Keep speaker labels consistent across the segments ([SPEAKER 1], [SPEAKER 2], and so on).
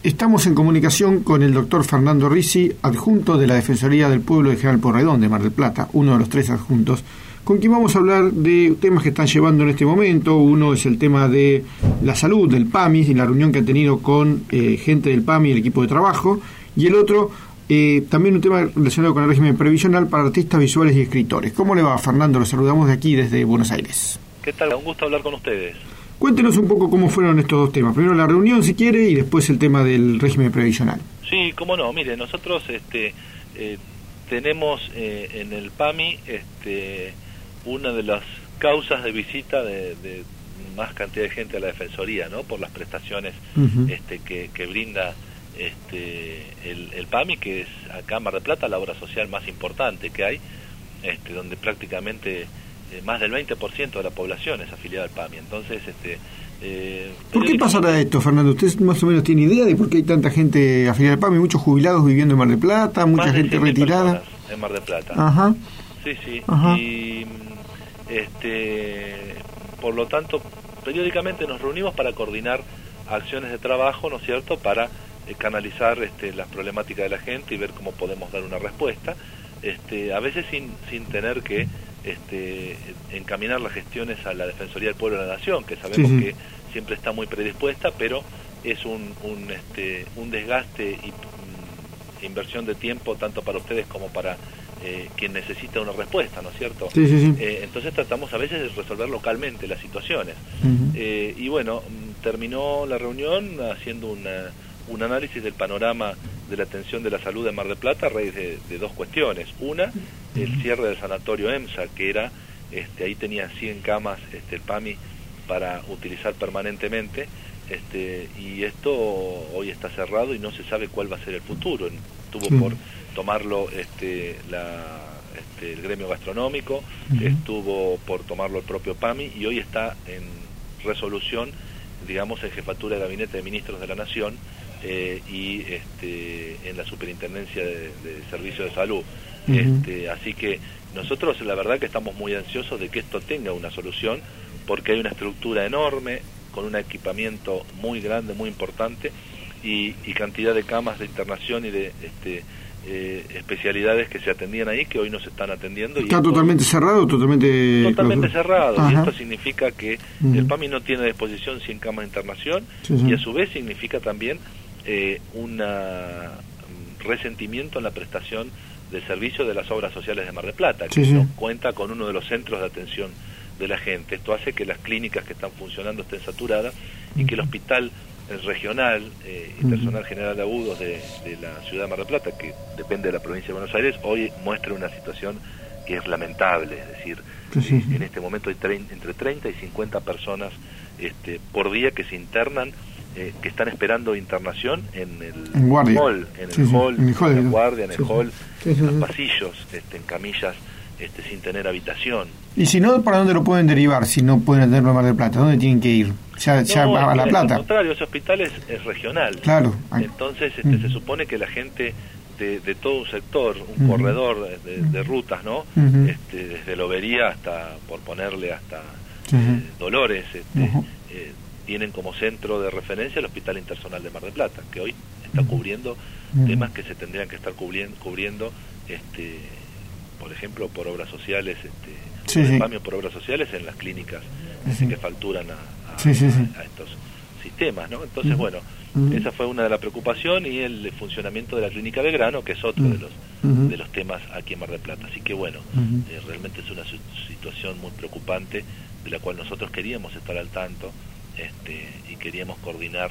[SPEAKER 1] Estamos en comunicación con el doctor Fernando Risi, adjunto de la Defensoría del Pueblo de General Pueyrredón de Mar del Plata, uno de los 3 adjuntos, con quien vamos a hablar de temas que están llevando en este momento. Uno es el tema de la salud del PAMI y la reunión que han tenido con gente del PAMI y el equipo de trabajo, y el otro, también un tema relacionado con el régimen previsional para artistas visuales y escritores. ¿Cómo le va, Fernando? Lo saludamos de aquí, desde Buenos Aires.
[SPEAKER 2] ¿Qué tal? Un gusto hablar con ustedes.
[SPEAKER 1] Cuéntenos un poco cómo fueron estos dos temas. Primero la reunión, si quiere, y después el tema del régimen previsional.
[SPEAKER 2] Sí, cómo no. Mire, nosotros tenemos en el PAMI una de las causas de visita de más cantidad de gente a la Defensoría, ¿no? Por las prestaciones que brinda el PAMI, que es acá en Mar del Plata la obra social más importante que hay, donde prácticamente más del 20% de la población es afiliada al PAMI. Entonces,
[SPEAKER 1] ¿por qué pasará esto, Fernando? ¿Usted más o menos tiene idea de por qué hay tanta gente afiliada al PAMI? Muchos jubilados viviendo en Mar del Plata, mucha gente retirada.
[SPEAKER 2] En Mar del Plata.
[SPEAKER 1] Ajá.
[SPEAKER 2] Sí, sí.
[SPEAKER 1] Ajá.
[SPEAKER 2] Y por lo tanto, periódicamente nos reunimos para coordinar acciones de trabajo, ¿no es cierto?, para canalizar las problemáticas de la gente y ver cómo podemos dar una respuesta, a veces sin tener que encaminar las gestiones a la Defensoría del Pueblo de la Nación, que sabemos que siempre está muy predispuesta, pero es un desgaste y inversión de tiempo tanto para ustedes como para quien necesita una respuesta, ¿no es cierto? Entonces tratamos a veces de resolver localmente las situaciones. Y bueno, terminó la reunión haciendo un análisis del panorama de la atención de la salud de Mar del Plata a raíz de dos cuestiones. Una, el cierre del sanatorio EMSA, que era, ahí tenía 100 camas el PAMI para utilizar permanentemente, y esto hoy está cerrado y no se sabe cuál va a ser el futuro. Estuvo por tomarlo el gremio gastronómico, estuvo por tomarlo el propio PAMI, y hoy está en resolución, digamos, en Jefatura de Gabinete de Ministros de la Nación, y en la Superintendencia de Servicios de Salud. Así que nosotros la verdad que estamos muy ansiosos de que esto tenga una solución, porque hay una estructura enorme, con un equipamiento muy grande, muy importante, y cantidad de camas de internación y de especialidades que se atendían ahí, que hoy no se están atendiendo. ¿Está
[SPEAKER 1] totalmente cerrado? Totalmente
[SPEAKER 2] cerrado.
[SPEAKER 1] Ajá.
[SPEAKER 2] Y esto significa que el PAMI no tiene a disposición 100 camas de internación, y a su vez significa también un resentimiento en la prestación del servicio de las obras sociales de Mar del Plata, que no cuenta con uno de los centros de atención de la gente. Esto hace que las clínicas que están funcionando estén saturadas, y que el hospital regional y personal general de agudos de la ciudad de Mar del Plata, que depende de la provincia de Buenos Aires, hoy muestra una situación que es lamentable. Es decir, en este momento hay entre 30 y 50 personas por día que se internan, que están esperando internación en el hall, en la guardia, en el hall, en los pasillos, en camillas, sin tener habitación.
[SPEAKER 1] Y si no, ¿para dónde lo pueden derivar si no pueden atenderlo en Mar del Plata? ¿Dónde tienen que ir? Ya a La Plata.
[SPEAKER 2] Al contrario, ese hospital es regional.
[SPEAKER 1] Claro.
[SPEAKER 2] Entonces se supone que la gente de todo un sector, un corredor de rutas, ¿no? Desde Lobería hasta, por ponerle, hasta Dolores, tienen como centro de referencia el Hospital Interzonal de Mar del Plata, que hoy está cubriendo temas que se tendrían que estar cubriendo, por ejemplo, por obras sociales, por obras sociales en las clínicas que facturan a estos sistemas, ¿no? Entonces, bueno, esa fue una de las preocupaciones, y el funcionamiento de la clínica de Grano, que es otro de los temas aquí en Mar del Plata. Así que, bueno, realmente es una situación muy preocupante, de la cual nosotros queríamos estar al tanto, y queríamos coordinar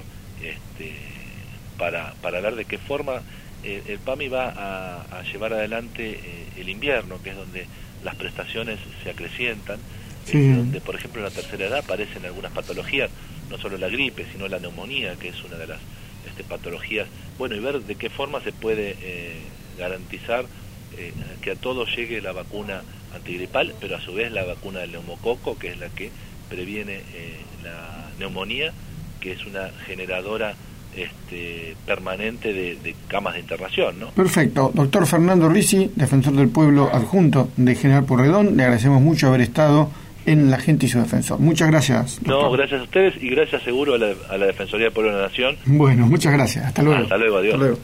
[SPEAKER 2] para ver de qué forma el PAMI va a llevar adelante el invierno, que es donde las prestaciones se acrecientan, donde, por ejemplo, en la tercera edad aparecen algunas patologías, no solo la gripe, sino la neumonía, que es una de las patologías. Bueno, y ver de qué forma se puede garantizar que a todos llegue la vacuna antigripal, pero a su vez la vacuna del neumococo, que es la que previene la neumonía, que es una generadora permanente de camas de internación, ¿no?
[SPEAKER 1] Perfecto. Doctor Fernando Risi, defensor del pueblo adjunto de General Pueyrredón, le agradecemos mucho haber estado en la gente y su defensor. Muchas gracias, doctor.
[SPEAKER 2] No, gracias a ustedes y gracias seguro a la Defensoría del Pueblo de la Nación.
[SPEAKER 1] Bueno, muchas gracias. Hasta luego.
[SPEAKER 2] Hasta luego, adiós.
[SPEAKER 1] Hasta luego.